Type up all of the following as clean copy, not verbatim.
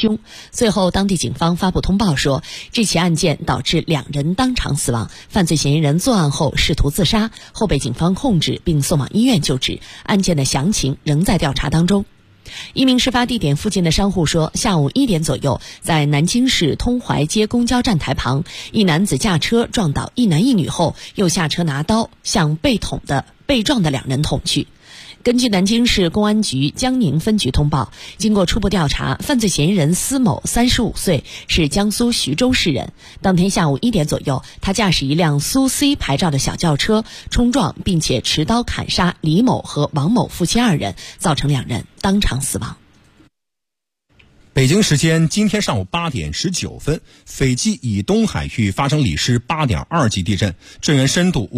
凶。随后当地警方发布通报说，这起案件导致2人当场死亡，犯罪嫌疑人作案后试图自杀，后被警方控制并送往医院救治，案件的详情仍在调查当中。一名事发地点附近的商户说，下午1点左右，在南京市通淮街公交站台旁，一男子驾车撞倒一男一女后，又下车拿刀向被撞的2人捅去。根据南京市公安局江宁分局通报，经过初步调查，犯罪嫌疑人司某35岁，是江苏徐州市人。当天下午1点左右，他驾驶一辆苏 C 牌照的小轿车冲撞并且持刀砍杀李某和王某夫妻2人，造成2人当场死亡。 北京时间今天上午8点19分，斐济以东海域发生里氏8.2级地震，震源深度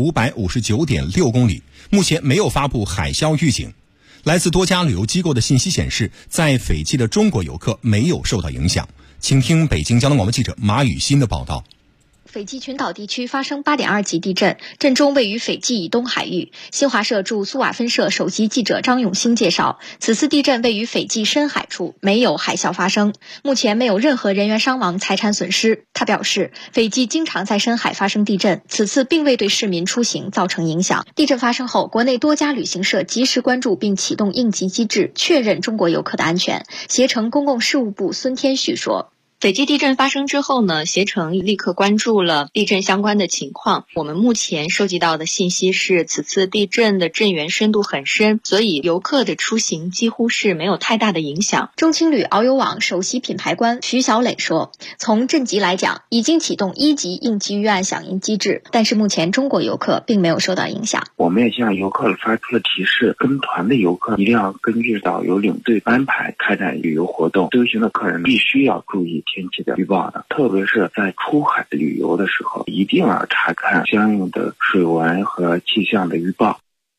559.6公里，目前没有发布海啸预警。来自多家旅游机构的信息显示，在斐济的中国游客没有受到影响。请听北京交通广播记者马雨欣的报道。 斐济群岛地区发生8.2级地震，震中位于斐济以东海域。新华社驻苏瓦分社首席记者张永兴介绍，此次地震位于斐济深海处，没有海啸发生，目前没有任何人员伤亡、财产损失。他表示，斐济经常在深海发生地震，此次并未对市民出行造成影响。地震发生后，国内多家旅行社及时关注并启动应急机制，确认中国游客的安全。携程公共事务部孙天旭说， 斐济地震发生之后呢，携程立刻关注了地震相关的情况。我们目前收集到的信息是，此次地震的震源深度很深，所以游客的出行几乎是没有太大的影响。 中青旅遨游网首席品牌官徐小磊说，从震级来讲，已经启动1级应急预案响应机制，但是目前中国游客并没有受到影响。 我们也向游客发出了提示，跟团的游客一定要根据导游领队安排开展旅游活动，随行的客人必须要注意天气的预报的，特别是在出海旅游的时候，一定要查看相应的水文和气象的预报。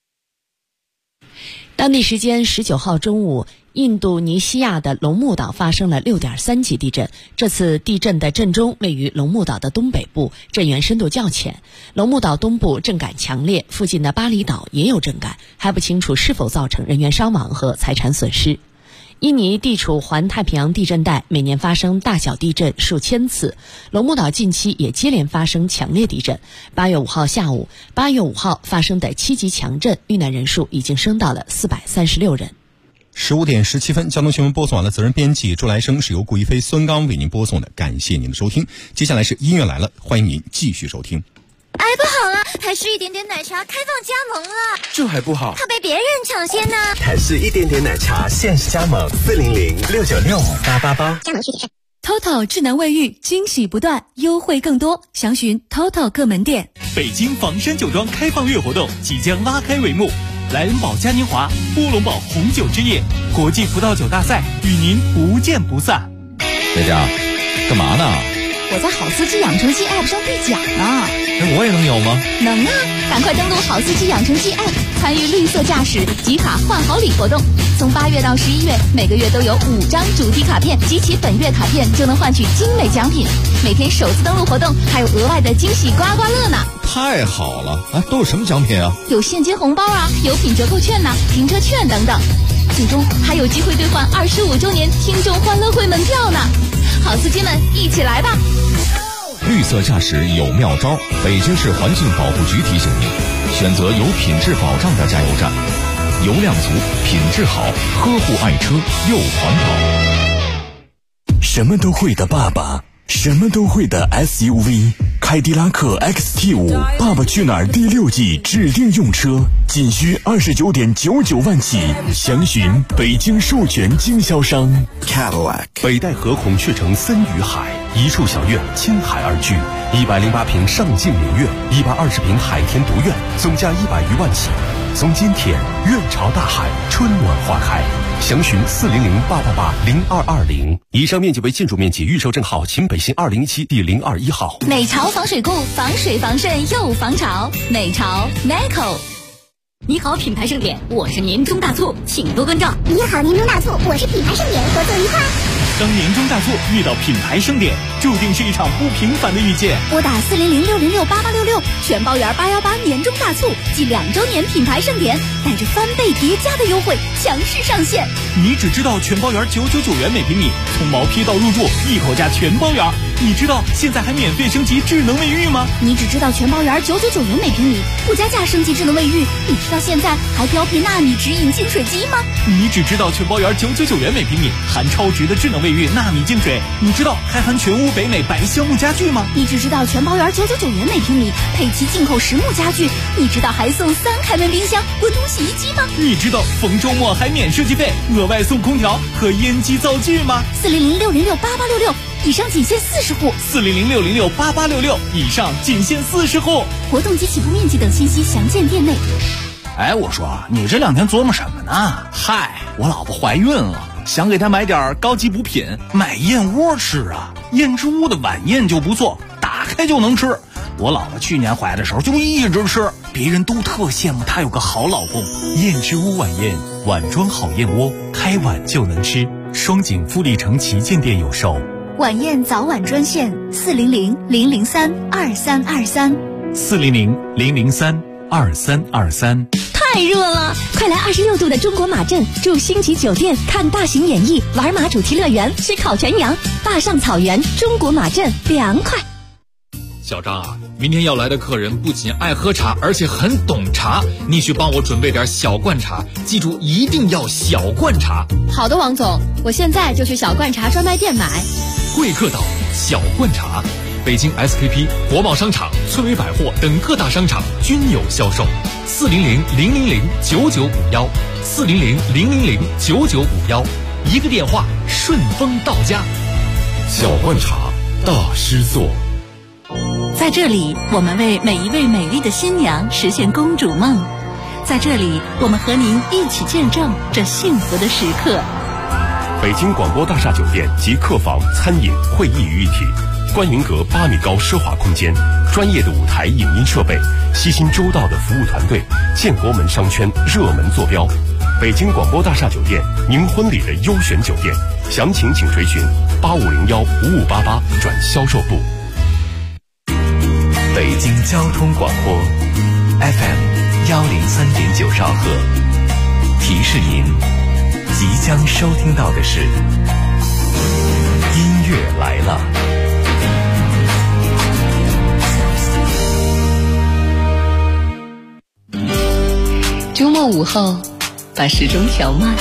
当地时间19号中午，印度尼西亚的龙目岛发生了6.3级地震。这次地震的震中位于龙目岛的东北部，震源深度较浅。龙目岛东部震感强烈，附近的巴厘岛也有震感，还不清楚是否造成人员伤亡和财产损失。印尼地处环太平洋地震带，每年发生大小地震数千次。龙目岛近期也接连发生强烈地震。8月5号下午，8月5号发生的7级强震，遇难人数已经升到了436人。 15点17分，交通新闻播送完了，责任编辑朱来生，是由顾一飞、孙刚为您播送的，感谢您的收听。接下来是音乐来了，欢迎您继续收听。 哎，不好了，台式一点点奶茶开放加盟了， 这还不好， 怕被别人抢先呢。 台式一点点奶茶限时加盟400-696-5888， 加盟需谨慎。 TOTO 智能卫浴，惊喜不断，优惠更多，详询 TOTO 各门店。 北京房山酒庄开放月活动即将拉开帷幕，莱恩堡嘉年华、乌龙堡红酒之夜、国际葡萄酒大赛与您不见不散。 姐姐，干嘛呢？ 我在好司机养成记 App 上兑奖呢。 我也能有吗？ 能啊，赶快登录好司机养成记 App， 参与绿色驾驶集卡换好礼活动。从8月到11月，每个月都有5张主题卡片，集齐本月卡片就能换取精美奖品。每天首次登录活动还有额外的惊喜刮刮乐呢。 太好了！都有什么奖品啊？ 有现金红包啊，有品折扣券呐，停车券等等。最终还有机会兑换25周年听众欢乐会门票呢。好司机们，一起来吧！ 绿色驾驶有妙招，北京市环境保护局提醒您，选择有品质保障的加油站，油量足，品质好，呵护爱车又环保。 什么都会的爸爸，什么都会的 SUV， 凯迪拉克 XT5 爸爸去哪儿第6季指定用车，仅需29.99万起，详询北京授权经销商 Cadillac。 北戴河孔雀城森与海，一处小院亲海而居，108平上境名苑，120平海天独院，总价100余万起。从今天院朝大海，春暖花开，详询400-888-0220。以上面积为建筑面积，预售证号秦北新201第021号。 美潮防水库，防水防渗又防潮，美潮 Neco。 你好，品牌盛典，我是年终大促，请多关照。 你好，年终大促，我是品牌盛典，合作愉快。 当年终大促遇到品牌盛典，注定是一场不平凡的遇见。 拨打400-606-8866，全包圆818年终大促暨2周年品牌盛典，带着翻倍叠加的优惠强势上线。 你只知道全包圆999元每平米，从毛坯到入住一口价全包圆。你知道现在还免费升级智能卫浴吗？ 你只知道全包圆999元每平米，不加价升级智能卫浴。你知道现在还标配纳米直饮净水机吗？ 你只知道全包圆999元每平米，含超值的智能卫浴纳米净水。你知道还含全屋北美白橡木家具吗？ 你只知道全包圆999元每平米，配齐进口实木家具。你知道还送3开门冰箱、滚筒洗衣机吗？ 你知道逢周末还免设计费，额外送空调和烟机灶具吗 ？400-606-8866，以上仅限40户。 400-606-8866，以上仅限40户。 活动及起步面积等信息详见店内。 哎，我说你这2天琢磨什么呢？嗨，我老婆怀孕了，想给她买点高级补品，买燕窝吃啊。燕之屋的晚宴就不错，打开就能吃。我老婆去年怀的时候就一直吃，别人都特羡慕她有个好老公。 燕之屋晚宴，碗装好燕窝，开碗就能吃。双井富力城旗舰店有售。 晚宴早晚专线400-003-2323。 400-003-2323。 太热了，快来26度的中国马镇住星级酒店，看大型演艺，玩马主题乐园，吃烤全羊，坝上草原，中国马镇凉快。 小张啊，明天要来的客人不仅爱喝茶，而且很懂茶，你去帮我准备点小罐茶，记住一定要小罐茶。 好的，王总，我现在就去小罐茶专卖店买。 贵客岛小罐茶，北京 SKP、国贸商场、村委百货等各大商场均有销售。400-000-9951， 400-000-9951，一个电话顺丰到家。 小罐茶大师座。 在这里，我们为每一位美丽的新娘实现公主梦。在这里，我们和您一起见证这幸福的时刻。 北京广播大厦酒店及客房、餐饮、会议于一体，观云阁8米高奢华空间，专业的舞台影音设备，悉心周到的服务团队，建国门商圈热门坐标。北京广播大厦酒店，您婚礼的优选酒店，详情请垂询8501-5588转销售部。 北京交通广播 FM 103.9兆赫，提示您即将收听到的是音乐来了。 周末午后，把时钟调慢，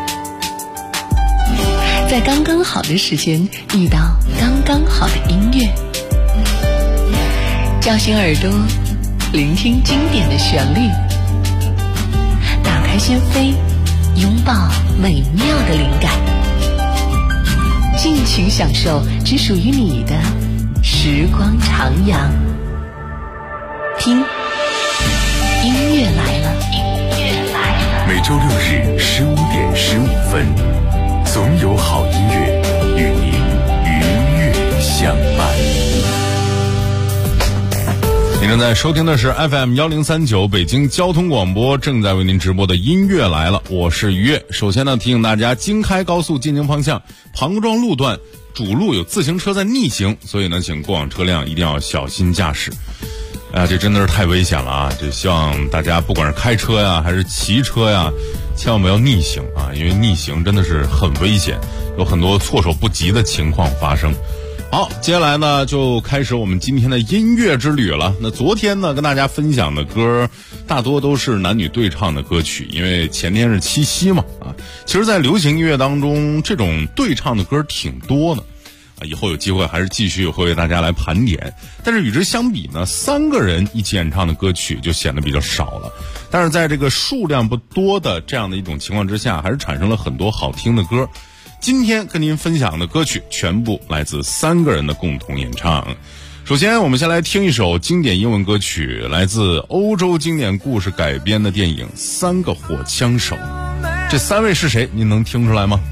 在刚刚好的时间遇到刚刚好的音乐，叫醒耳朵，聆听经典的旋律，打开心扉，拥抱美妙的灵感，尽情享受只属于你的时光徜徉。听，音乐来了，音乐来了。 每周6日15:15，总有好音乐与您愉悦相伴。 您正在收听的是 FM 1039北京交通广播，正在为您直播的音乐来了，我是于越。首先呢，提醒大家，京开高速进京方向庞庄路段主路有自行车在逆行，所以呢，请过往车辆一定要小心驾驶。这真的是太危险了啊！这希望大家不管是开车呀还是骑车呀，千万不要逆行啊，因为逆行真的是很危险，有很多措手不及的情况发生。好，接下来呢就开始我们今天的音乐之旅了。那昨天呢跟大家分享的歌大多都是男女对唱的歌曲，因为前天是七夕嘛啊。其实在流行音乐当中，这种对唱的歌挺多的啊，以后有机会还是继续会为大家来盘点。但是与之相比呢，3个人一起演唱的歌曲就显得比较少了。但是在这个数量不多的这样的一种情况之下，还是产生了很多好听的歌。今天跟您分享的歌曲全部来自3个人的共同演唱。首先我们先来听一首经典英文歌曲，来自欧洲经典故事改编的电影《3个火枪手》。这3位是谁？您能听出来吗？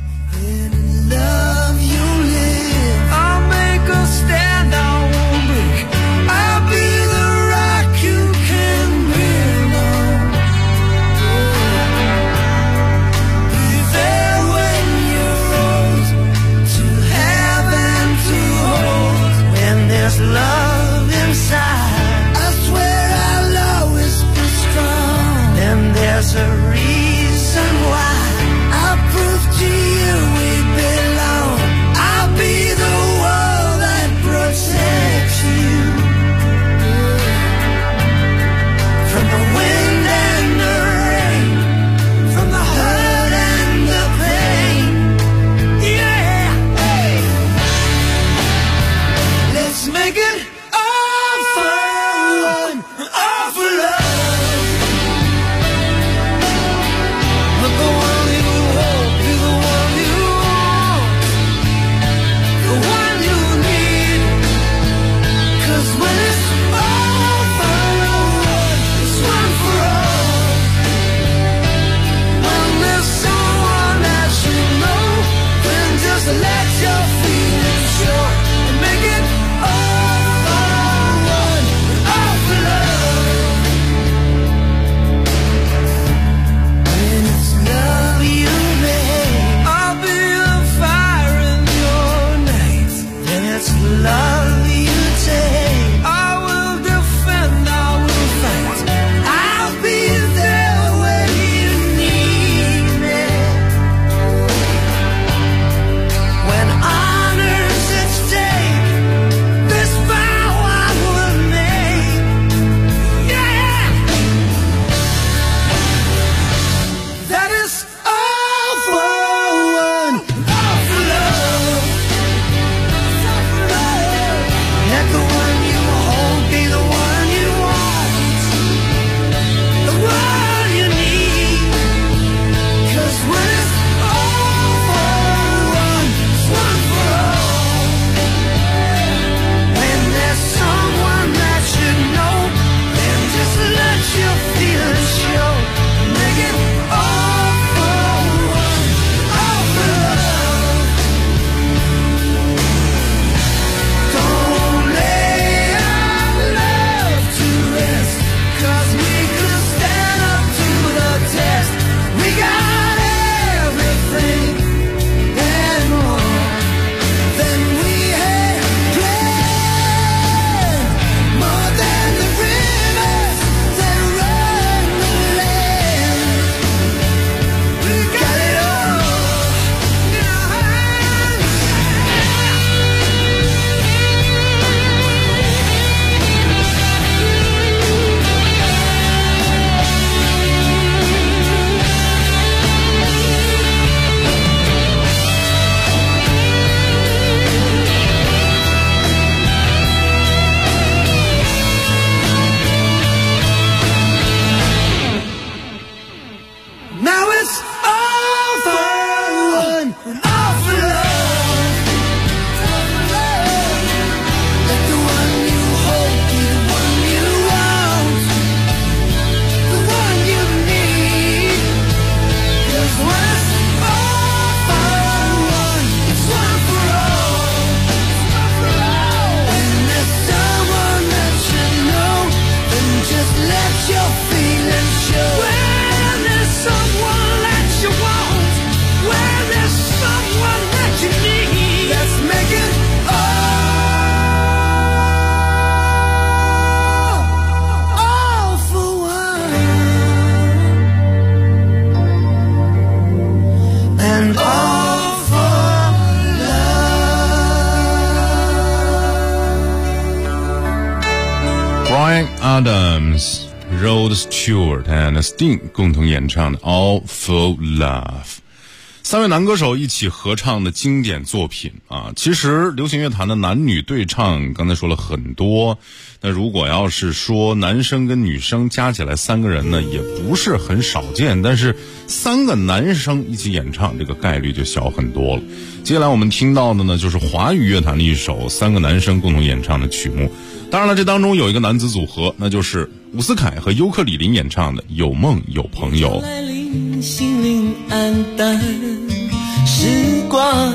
Rod Stewart and Sting 共同演唱的 All for Love， 三位男歌手一起合唱的经典作品啊。其实流行乐坛的男女对唱刚才说了很多，那如果要是说男生跟女生加起来三个人呢，也不是很少见，但是三个男生一起演唱这个概率就小很多了。接下来我们听到的呢，就是华语乐坛的一首三个男生共同演唱的曲目。当然了，这当中有一个男子组合，那就是伍思凯和尤克里里演唱的《有梦有朋友》。 来临，心灵暗淡，时光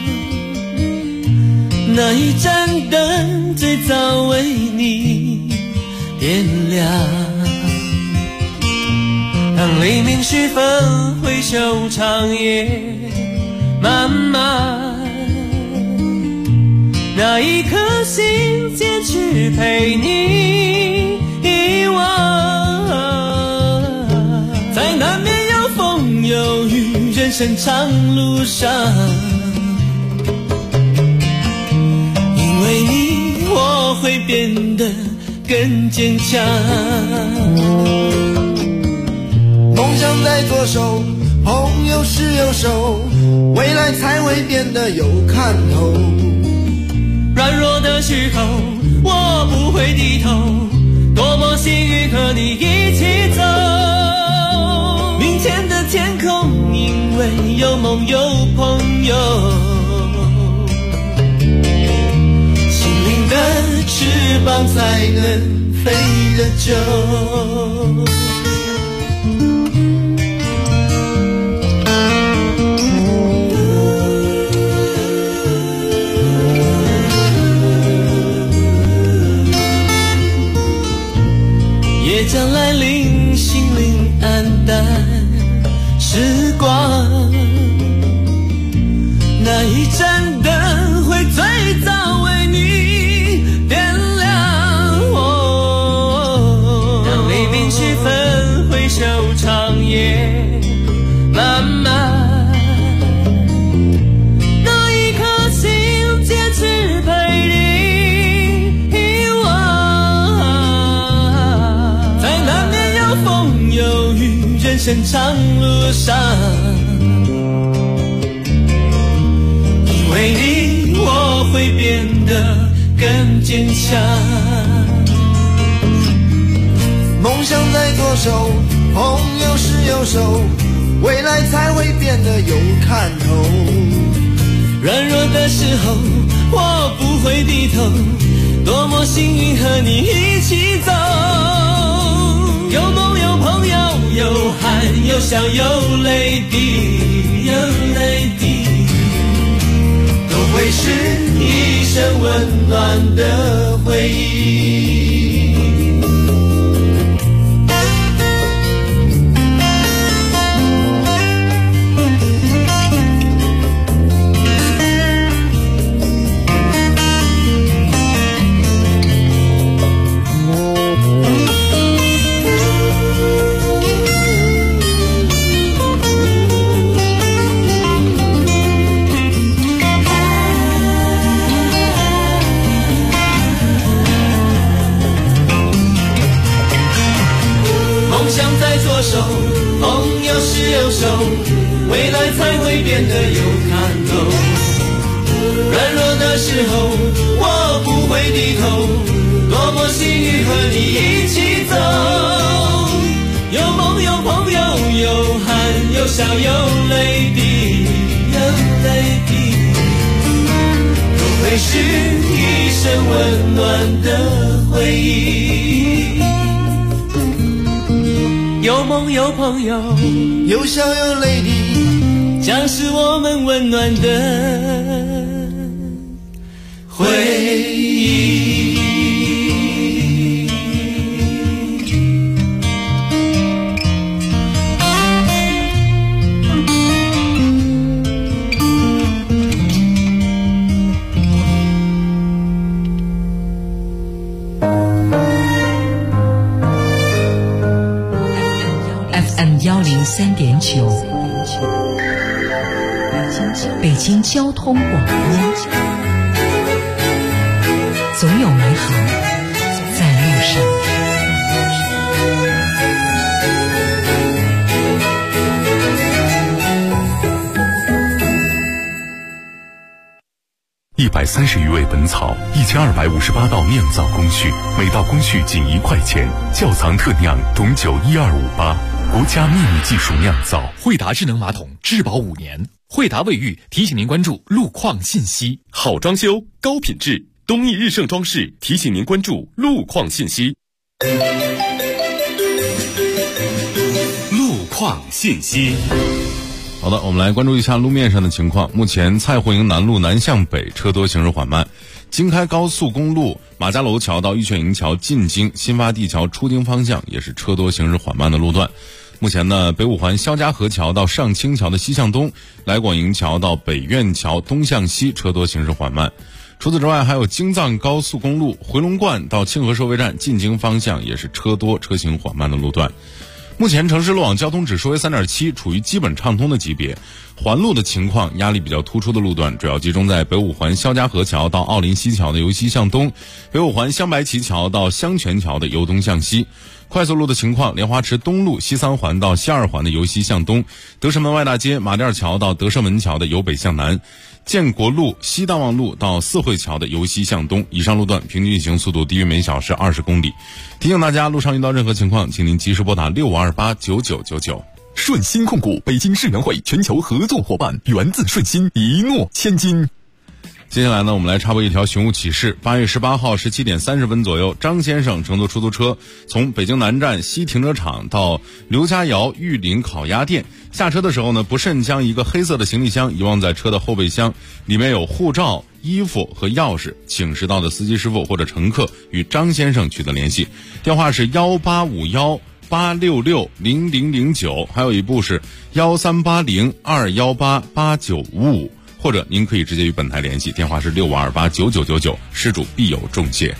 那一盏灯最早为你点亮。当黎明时分，回首长夜漫漫，那一颗心坚持陪你遗忘，在难免有风有雨人生长路上，因为你我会变得更坚强。 梦想在左手，朋友是右手，未来才会变得有看头。 软弱的时候我不会低头，多么幸运和你一起走。明天的天空因为有梦有朋友，心灵的翅膀才能飞得久。夜将来临，心灵暗淡，时光那一盏灯会最早为你生长路上，因为你我会变得更坚强。 梦想在左手，朋友是右手，未来才会变得有看头。 软弱的时候我不会低头，多么幸运和你一起走。有梦有朋友，有汗有笑有泪滴，有泪滴，都会是一生温暖的回忆。朋友是右手，未来才会变得有看头。软弱的时候我不会低头，多么幸运和你一起走。有梦有朋友，有汗有笑有泪滴，有泪滴，都会是一生温暖的回忆。有梦有朋友， 有笑有泪滴， 将是我们温暖的回忆。 103.9，北京交通广播，总有美好在路上。 130余味本草，1258道酿造工序，每道工序仅1块钱。窖藏特酿董酒12588，国家秘密技术酿造。 惠达智能马桶质保5年。惠达卫浴提醒您关注路况信息。 好装修，高品质，东益日盛装饰提醒您关注路况信息。路况信息。 好的，我们来关注一下路面上的情况。目前蔡湖营南路南向北车多，行驶缓慢。京开高速公路马家楼桥到玉泉营桥进京新发地桥出京方向也是车多，行驶缓慢的路段。目前呢，北五环肖家河桥到上清桥的西向东，来广营桥到北苑桥东向西车多，行驶缓慢。除此之外，还有京藏高速公路回龙观到清河收费站进京方向也是车多，车行缓慢的路段。目前城市路网交通指数为 3.7， 处于基本畅通的级别。环路的情况压力比较突出的路段主要集中在北五环肖家河桥到奥林西桥的由西向东，北五环镶白旗桥到香泉桥的由东向西。快速路的情况，莲花池东路西三环到西二环的由西向东，德胜门外大街马甸桥到德胜门桥的由北向南，建国路西大望路到四惠桥的由西向东。以上路段平均运行速度低于每小时20公里。提醒大家，路上遇到任何情况，请您及时拨打65289999。 顺鑫控股北京世园会全球合作伙伴，源自顺鑫，一诺千金。 接下来呢，我们来插播一条寻物启事。8月18号17点30分左右，张先生乘坐出租车从北京南站西停车场到刘家窑玉林烤鸭店，下车的时候呢，不慎将一个黑色的行李箱遗忘在车的后备箱，里面有护照、衣服和钥匙，请识到的司机师傅或者乘客与张先生取得联系，电话是1851-866-0009，还有一部是1380-218-8955，或者您可以直接与本台联系，电话是65289999，失主必有重谢。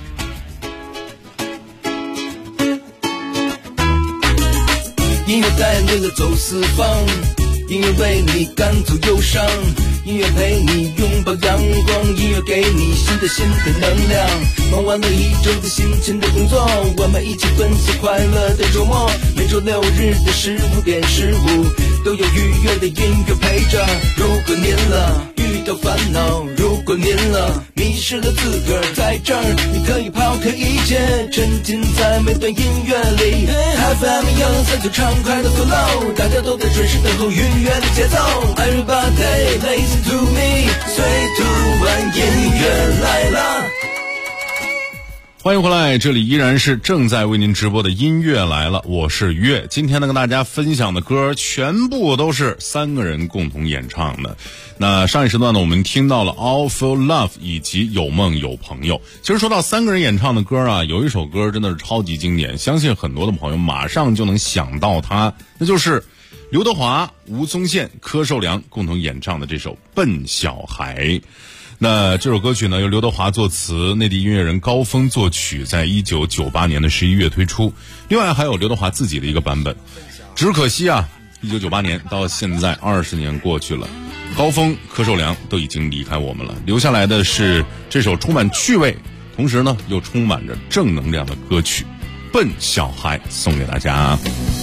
音乐带领着走四方，音乐为你赶走忧伤，音乐陪你拥抱阳光，音乐给你新的能量。忙完了一周的辛勤的工作，我们一起分享快乐的周末。每周六日的15点15，都有愉悦的音乐陪着。如果您了遇到烦恼，如果您了迷失了自个儿，在这儿你可以抛开一切，沉浸在每段音乐里。FM 103就畅快的 flow， 大家都在准时等候愉悦的节奏。Everybody listen to me， 最突然音乐来了。 欢迎回来，这里依然是正在为您直播的音乐来了，我是月。今天呢跟大家分享的歌全部都是3个人共同演唱的。那上一时段呢我们听到了 All for Love 以及有梦有朋友。其实说到3个人演唱的歌啊，有一首歌真的是超级经典，相信很多的朋友马上就能想到它，那就是刘德华、吴宗宪、柯受良共同演唱的这首《笨小孩》。那这首歌曲呢由刘德华作词，内地音乐人高峰作曲，在1998年的11月推出。另外还有刘德华自己的一个版本。只可惜啊，1998年到现在20年过去了，高峰、柯受良都已经离开我们了，留下来的是这首充满趣味同时呢又充满着正能量的歌曲《笨小孩》，送给大家。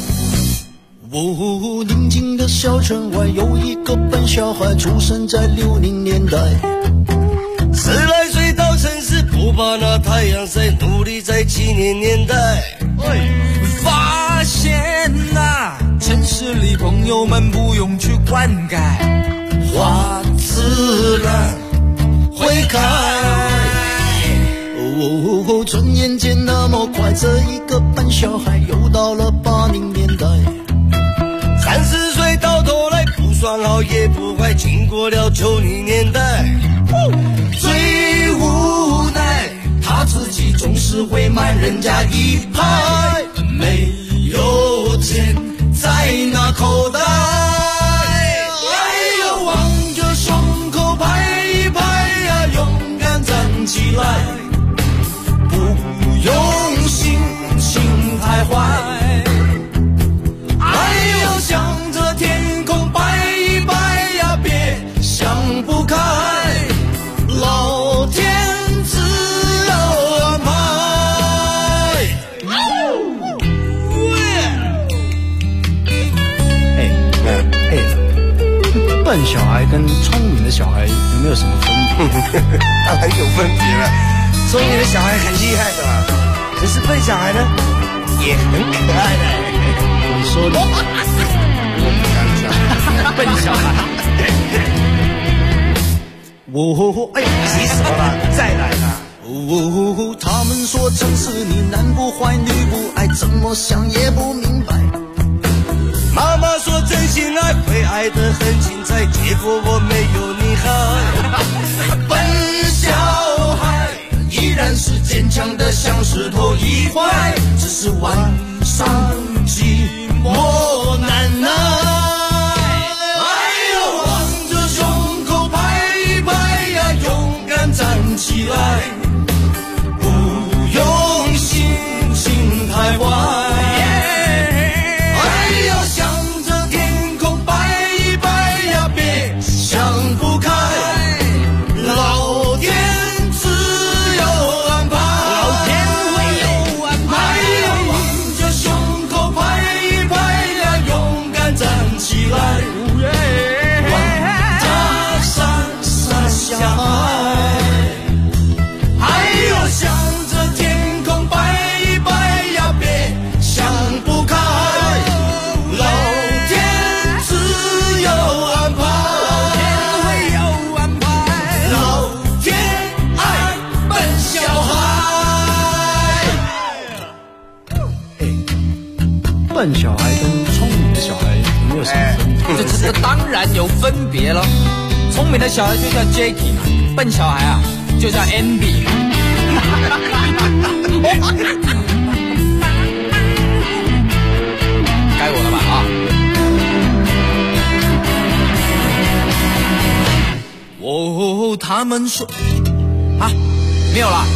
宁静的小城外有一个笨小孩，出生在60年代，10来岁到城市，不怕那太阳晒，努力在70年代发现城市里朋友们不用去灌溉， 花自然会开。转眼间那么快，这一个笨小孩又到了80年代，30岁到头来不算好也不坏，经过了90年代，最无奈他自己总是会慢人家一拍，没有钱在那口袋，哎呦望着胸口拍一拍呀，勇敢站起来，不用心太坏，哎呦向着天空摆一摆呀，别想不开，老天自有安排。笨小孩跟聪明的小孩有没有什么分别？当然有分别了，聪明的小孩很厉害的嘛，可是笨小孩呢也很可爱的。你说的，我不敢讲。笨小孩，哎，急什么了？再来啦！他们说城市里男不坏女不爱，怎么想也不明白。妈妈说真心爱会爱得很精彩，结果我没有你好。笨小孩依然是坚强的像石头一块，只是晚上寂寞难耐。哎呦望着胸口拍一拍呀，勇敢站起来，不用心太坏，笨小孩跟聪明的小孩有没有什么分别？ 这当然有分别了。聪明的小孩就叫 Jackie， 笨小孩啊就叫 Andy。该我了吧啊！哦，他们说啊，没有了。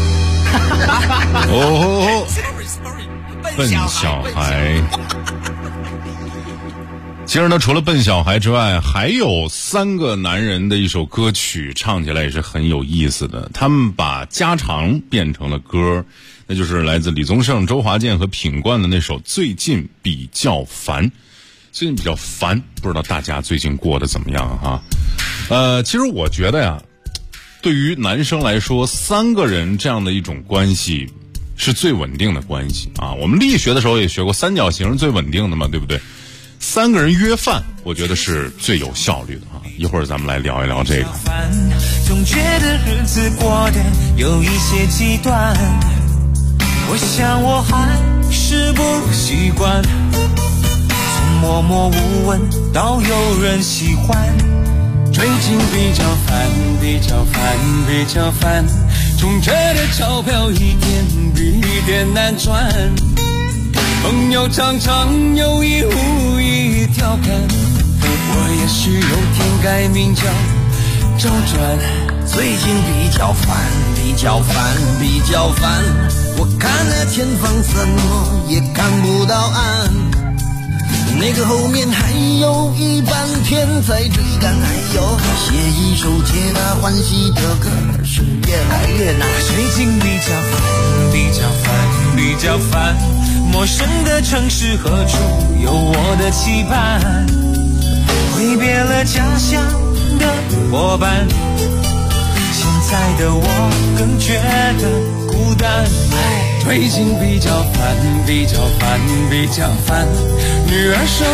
哦，笨小孩。 其实呢，除了笨小孩之外，还有3个男人的一首歌曲，唱起来也是很有意思的。他们把家常变成了歌，那就是来自李宗盛、周华健和品冠的那首《最近比较烦》。最近比较烦，不知道大家最近过得怎么样哈？其实我觉得呀，对于男生来说，3个人这样的一种关系是最稳定的关系啊。我们力学的时候也学过，三角形是最稳定的嘛，对不对？3个人约饭，我觉得是最有效率的啊。一会儿咱们来聊一聊这个。 总觉得日子过得有一些极端，我想我还是不习惯，从默默无闻到有人喜欢。最近比较烦，比较烦，比较烦，充着的钞票一点比一点难赚，朋友常常有意无意调侃，我也许有天改名叫周转。最近比较烦，比较烦，比较烦，我看了前方怎么也看不到岸，那个后面还有一半天在追赶，还有写一首皆大欢喜的歌是越来越难。最近比较烦，比较烦，比较烦，陌生的城市何处有我的期盼，挥别了家乡的伙伴，现在的我更觉得孤单。最近比较烦，比较烦，比较烦，女儿说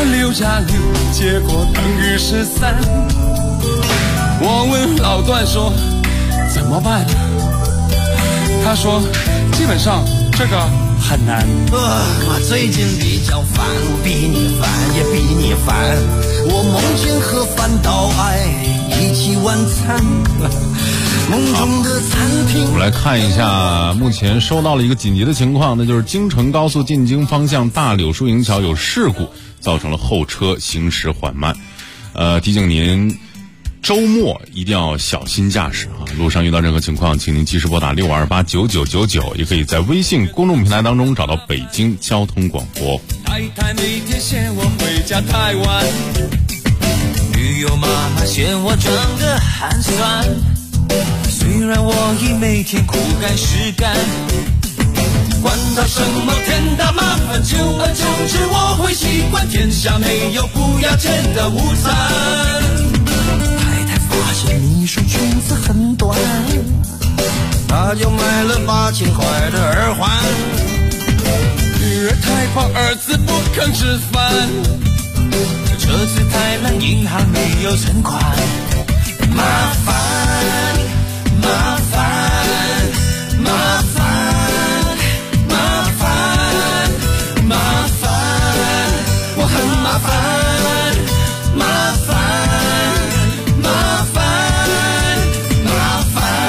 6+6结果等于13，我问老段说怎么办，他说基本上这个很难。我最近比较烦，我比你烦也比你烦，我梦见和范岛爱一起晚餐，梦中的餐厅。 我们来看一下，目前收到了一个紧急的情况，那就是京承高速进京方向大柳树营桥有事故，造成了后车行驶缓慢。提醒您周末一定要小心驾驶啊！路上遇到任何情况，请您及时拨打65289999，也可以在微信公众平台当中找到北京交通广播。 太太每天嫌我回家太晚，女友妈妈嫌我长得寒酸，虽然我已每天苦干实干，管他什么天大麻烦，久而久之我会习惯，天下没有不要钱的午餐。太太发现你说裙子很短，她就买了8000块的耳环。女儿太胖，儿子不肯吃饭，车子太烂，银行没有存款，麻烦麻烦麻烦麻烦麻烦，我很麻烦麻烦麻烦麻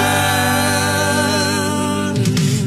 烦。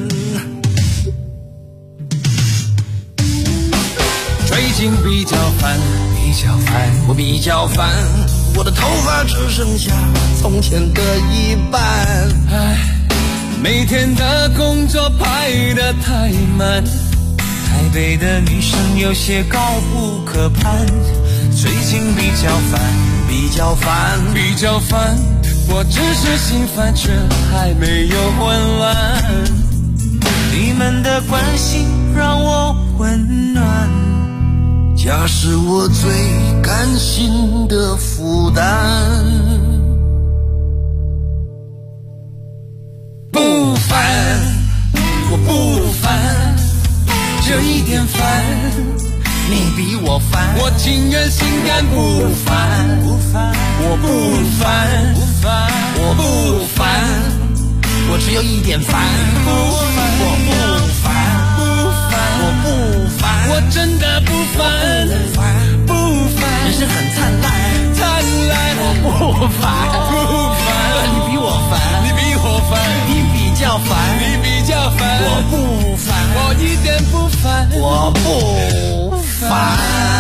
最近比较烦，比较烦，我比较烦，我的头发只剩下从前的一半。唉，每天的工作排得太满，台北的女生有些高不可攀。最近比较烦，比较烦，比较烦，我只是心烦却还没有混乱。你们的关心让我温暖，家是我最甘心的负担。不烦，我不烦，这一点烦，你比我烦，我情愿心甘不烦，我不烦，我不烦，我只有一点烦，我不烦，我不烦，我真的不烦，不烦，人生很灿烂，灿烂，我不烦，不烦，你比我烦，你比我烦，你比较烦，你比较烦，我不烦，我一点不烦，我不烦。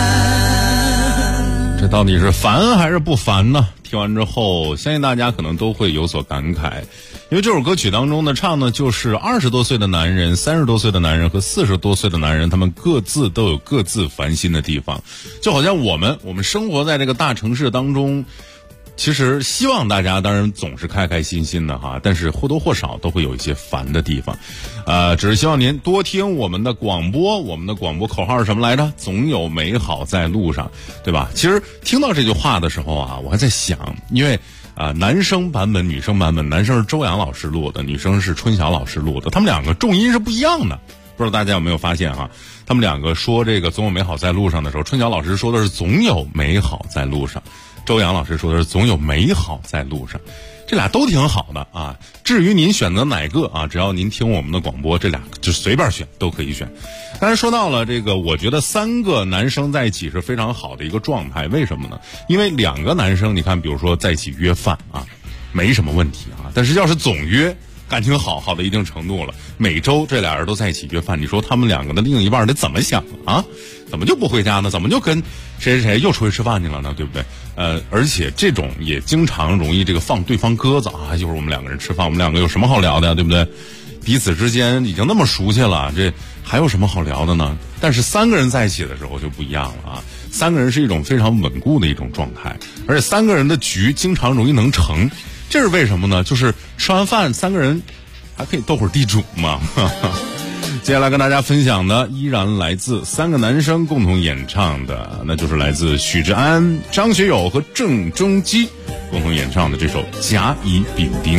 这到底是烦还是不烦呢？听完之后，相信大家可能都会有所感慨，因因为这首歌曲当中呢，唱的就是20多岁的男人、30多岁的男人和40多岁的男人，他们各自都有各自烦心的地方，就好像我们生活在这个大城市当中，其实希望大家当然总是开开心心的哈，但是或多或少都会有一些烦的地方，只是希望您多听我们的广播，我们的广播口号是什么来着？总有美好在路上，对吧？其实听到这句话的时候啊，我还在想，因为男生版本、女生版本，男生是周扬老师录的，女生是春晓老师录的，他们两个重音是不一样的，不知道大家有没有发现哈？他们两个说这个总有美好在路上的时候，春晓老师说的是总有美好在路上，周扬老师说的是总有美好在路上，这俩都挺好的啊。至于您选择哪个啊，只要您听我们的广播，这俩就随便选都可以选。刚才说到了这个，我觉得3个男生在一起是非常好的一个状态，为什么呢？因为2个男生，你看，比如说在一起约饭啊，没什么问题啊，但是要是总约，感情好到一定程度了，每周这俩人都在一起约饭，你说他们2个的另一半得怎么想啊？怎么就不回家呢？怎么就跟谁谁谁又出去吃饭去了呢？对不对？而且这种也经常容易这个放对方鸽子啊，一会儿我们2个人吃饭，我们2个有什么好聊的呀？对不对？彼此之间已经那么熟悉了，这还有什么好聊的呢？但是3个人在一起的时候就不一样了啊！3个人是一种非常稳固的一种状态，而且3个人的局经常容易能成，这是为什么呢？就是吃完饭3个人还可以斗会儿地主嘛。接下来跟大家分享的依然来自3个男生共同演唱的，那就是来自许志安、张学友和郑中基共同演唱的这首《甲乙丙丁》。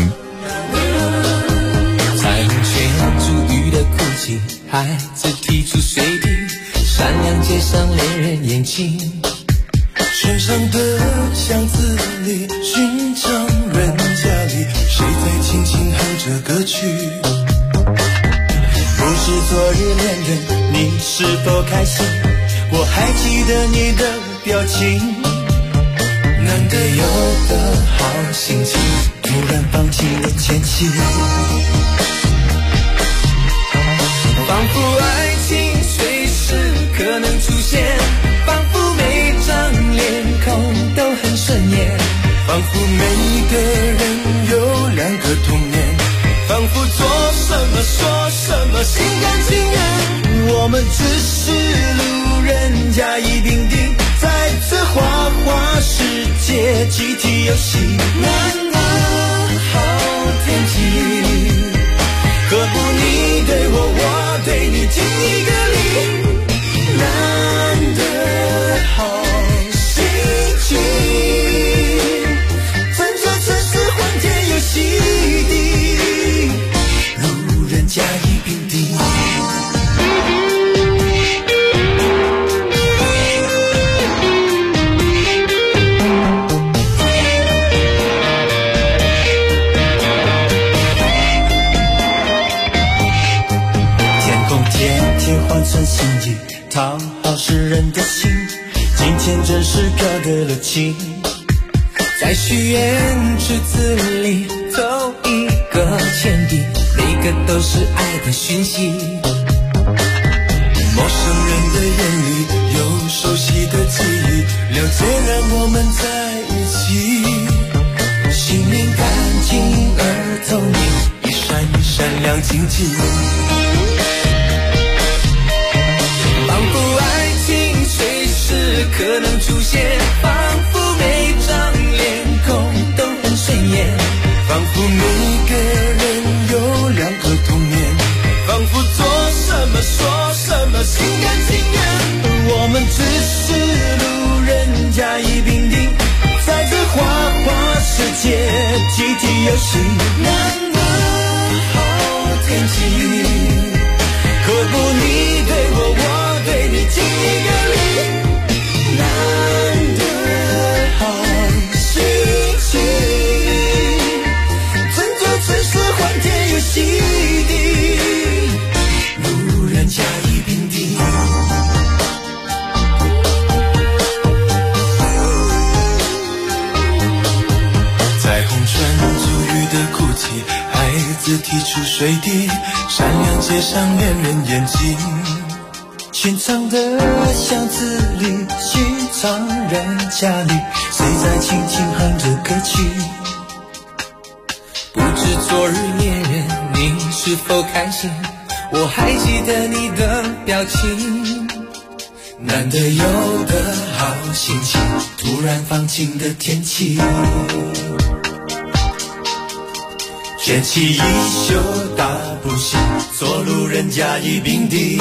彩虹圈珠玉的哭泣，孩子提出水滴，闪亮街上恋人眼睛，身上的巷子里，寻常人家里，谁在轻轻哼着歌曲？不是昨日恋人，你是否开心？我还记得你的表情，难得有的好心情，突然放弃了前妻。仿佛爱情随时可能出现，仿佛每张脸孔都很顺眼，仿佛每个人有2个童年，仿佛做什么说什么心甘情愿，我们只是路人甲乙丙丁，在这花花世界集体游戏，难得好天气，何不你对我，我对你，敬一个礼，难得好心情，趁着城市欢天游戏地，路人甲乙丙丁。换成心意，讨好世人的心，今天真是飘对了情，在许愿池子里投一个铅笔，每个都是爱的讯息，陌生人的眼里有熟悉的记忆，了解让我们在一起，心灵干净而透明，一闪一闪亮晶晶，仿佛爱情随时可能出现，仿佛每张脸孔都很顺眼，仿佛每个人有2个童年，仿佛做什么说什么心甘情愿，我们只是路人甲乙丙丁，在这花花世界集体游戏，难得好天气，何不你对我，我对你，敬一个礼，难得好心情，整座城市欢天游戏地，路人甲乙丙丁。彩虹穿珠玉的哭泣，孩子提出水滴，闪亮街上恋人眼睛，寻常的巷子里，寻常人家里，谁在轻轻哼着歌曲？ 不知昨日夜你是否开心，我还记得你的表情，难得有个好心情，突然放晴的天气，捡起衣袖大步行，做路人甲乙丙丁。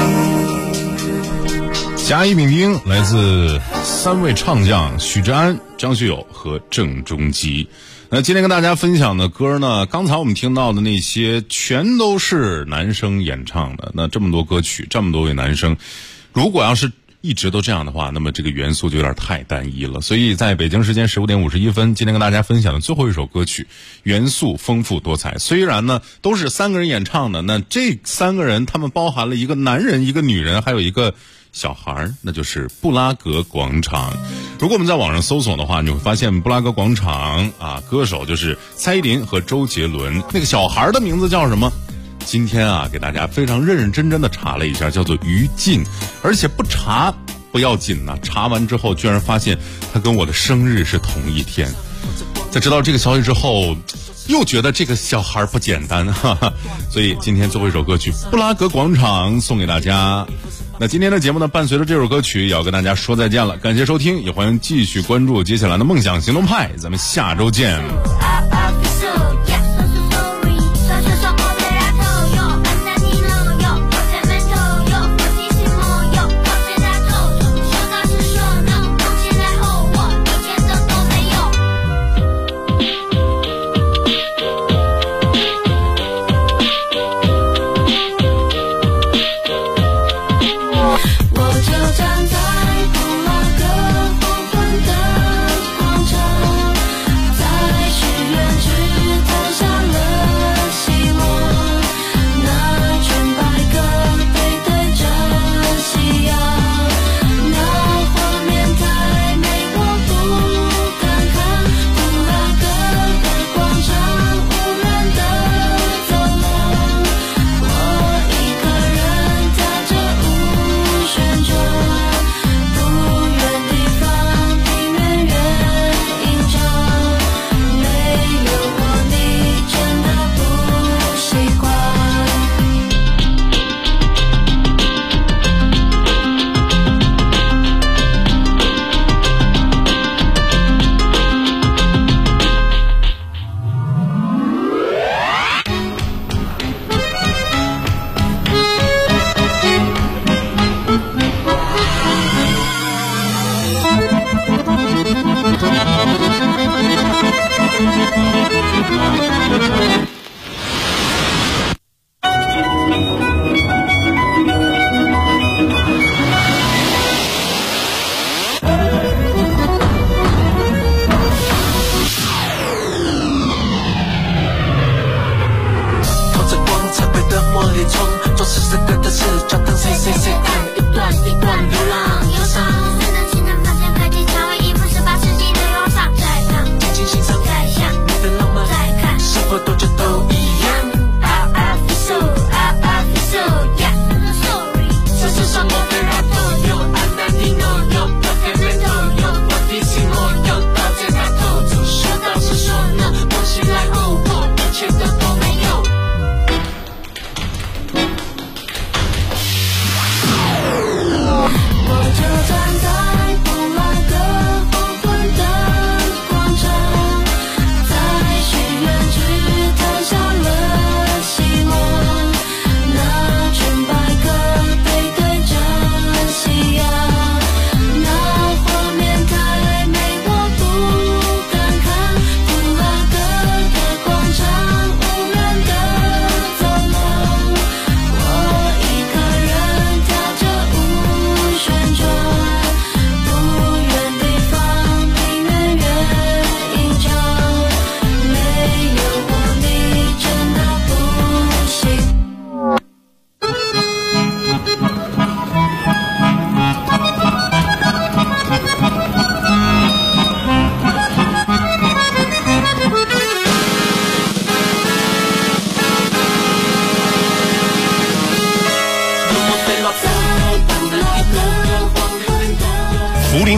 甲乙丙丁来自三位唱将许志安、张学友和郑中基。那今天跟大家分享的歌呢，刚才我们听到的那些全都是男生演唱的。那这么多歌曲，这么多位男生，如果要是一直都这样的话，那么这个元素就有点太单一了。所以在北京时间15点51分，今天跟大家分享的最后一首歌曲，元素丰富多彩。虽然呢都是3个人演唱的，那这3个人他们包含了一个男人、一个女人，还有一个小孩，那就是布拉格广场。如果我们在网上搜索的话，你会发现布拉格广场啊，歌手就是蔡依林和周杰伦。那个小孩的名字叫什么？今天啊，给大家非常认认真真的查了一下，叫做于禁。而且不查不要紧呢，查完之后居然发现他跟我的生日是同一天。在知道这个消息之后，又觉得这个小孩不简单，哈哈。所以今天最后一首歌曲《布拉格广场》送给大家。那今天的节目呢，伴随着这首歌曲也要跟大家说再见了，感谢收听，也欢迎继续关注接下来的梦想行动派，咱们下周见。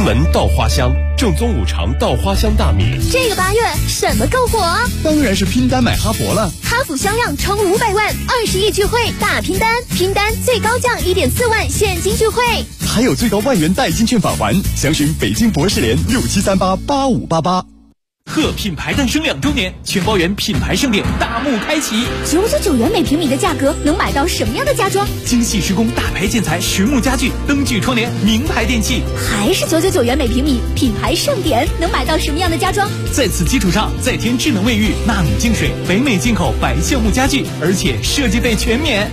门稻花香，正宗五常稻花香大米。 这个8月什么够火？ 当然是拼单买哈佛了。 哈弗销量冲500万，20亿聚会大拼单，拼单最高降1.4万现金聚会， 还有最高万元代金券返还。详询北京博士联67388588。 贺品牌诞生2周年，全包圆品牌盛典大幕开启。 999元每平米的价格，能买到什么样的家装？ 精细施工大牌建材实木家具、灯具窗帘、名牌电器， 还是999元每平米，品牌盛典能买到什么样的家装？ 在此基础上，再添智能卫浴、纳米净水、北美进口白橡木家具，而且设计费全免。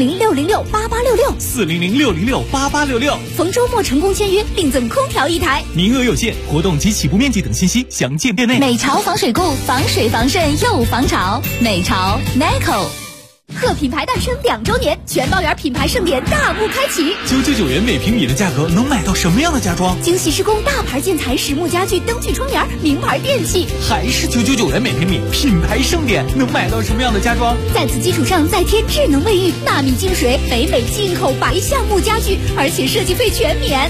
400-606-8866，400-606-8866。逢周末成功签约，另赠空调1台， 名额有限，活动及起步面积等信息详见店内。 美潮防水固，防水防渗又防潮。美潮 Nico。贺品牌诞生2周年，全包圆品牌盛典大幕开启。 999元每平米的价格，能买到什么样的家装？ 精细施工大牌建材实木家具、灯具窗帘、名牌电器， 还是999元每平米，品牌盛典能买到什么样的家装？ 在此基础上再添智能卫浴、纳米净水、北美进口白橡木家具，而且设计费全免。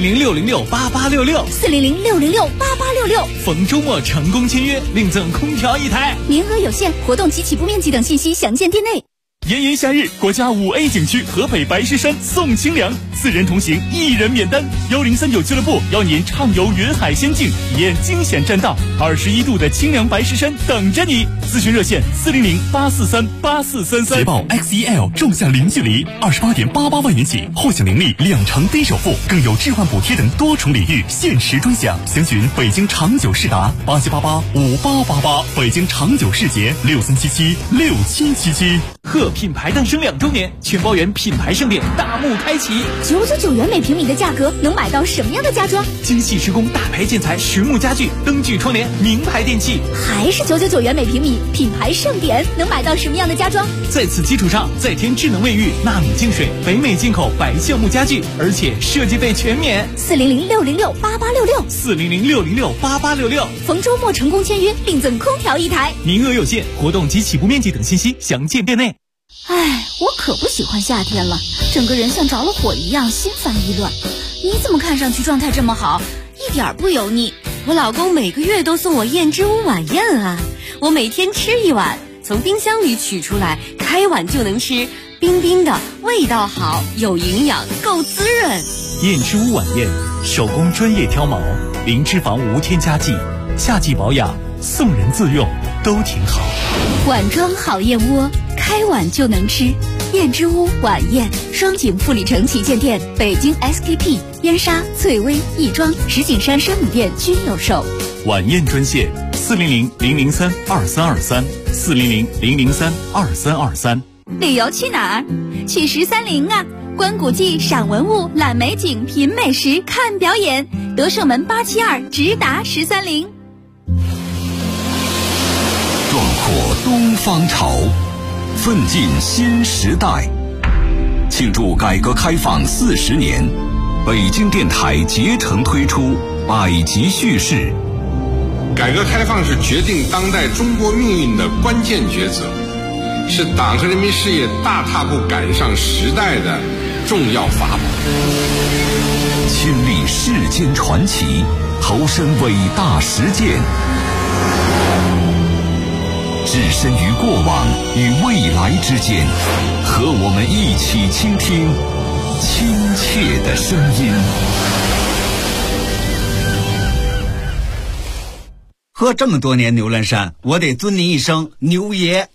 400-606-8866，400-606-8866。逢周末成功签约，另赠空调1台， 名额有限，活动及起步面积等信息详见店内。 炎炎夏日，国家5A 景区河北白石山送清凉，4人同行1人免单。1039俱乐部邀您畅游云海仙境，体验惊险栈道，21度的清凉白石山等着你。咨询热线400-843-8433。捷豹 XEL 纵向零距离，28.88万元起，获享零利2成低首付，更有置换补贴等多重礼遇，限时专享。详询北京长久世达87885888，北京长久世捷63776777。 贺品牌诞生2周年，全包圆品牌盛典大幕开启。 999元每平米的价格，能买到什么样的家装？ 精细施工大牌建材实木家具、灯具窗帘、名牌电器， 还是999元每平米，品牌盛典能买到什么样的家装？ 在此基础上再添智能卫浴、纳米净水、北美进口白橡木家具，而且设计费全免。 400-606-8866，400-606-8866。逢周末成功签约，另赠空调1台， 名额有限，活动及起步面积等信息详见店内。 哎，我可不喜欢夏天了，整个人像着了火一样，心烦意乱。你怎么看上去状态这么好，一点不油腻？ 我老公每个月都送我燕之屋晚宴啊，我每天吃1碗，从冰箱里取出来，开碗就能吃，冰冰的，味道好，有营养，够滋润。 燕之屋晚宴，手工专业挑毛，零脂肪无添加剂，夏季保养，送人自用都挺好。 碗装好燕窝，开碗就能吃。燕之屋晚宴，双井富力城旗舰店、北京 SKP、燕莎、翠微、亦庄、石景山山姆店均有售。 晚宴专线400-003-2323，400-003-2323。 旅游去哪儿？去13陵啊！观古迹、赏文物、览美景、品美食、看表演。德胜门872直达13陵。 壮阔东方潮，奋进新时代。庆祝改革开放40年，北京电台竭诚推出百集叙事。 改革开放是决定当代中国命运的关键抉择，是党和人民事业大踏步赶上时代的重要法宝。 亲历世间传奇，投身伟大实践，置身于过往与未来之间，和我们一起倾听亲切的声音。 喝这么多年牛栏山，我得尊您一声牛爷。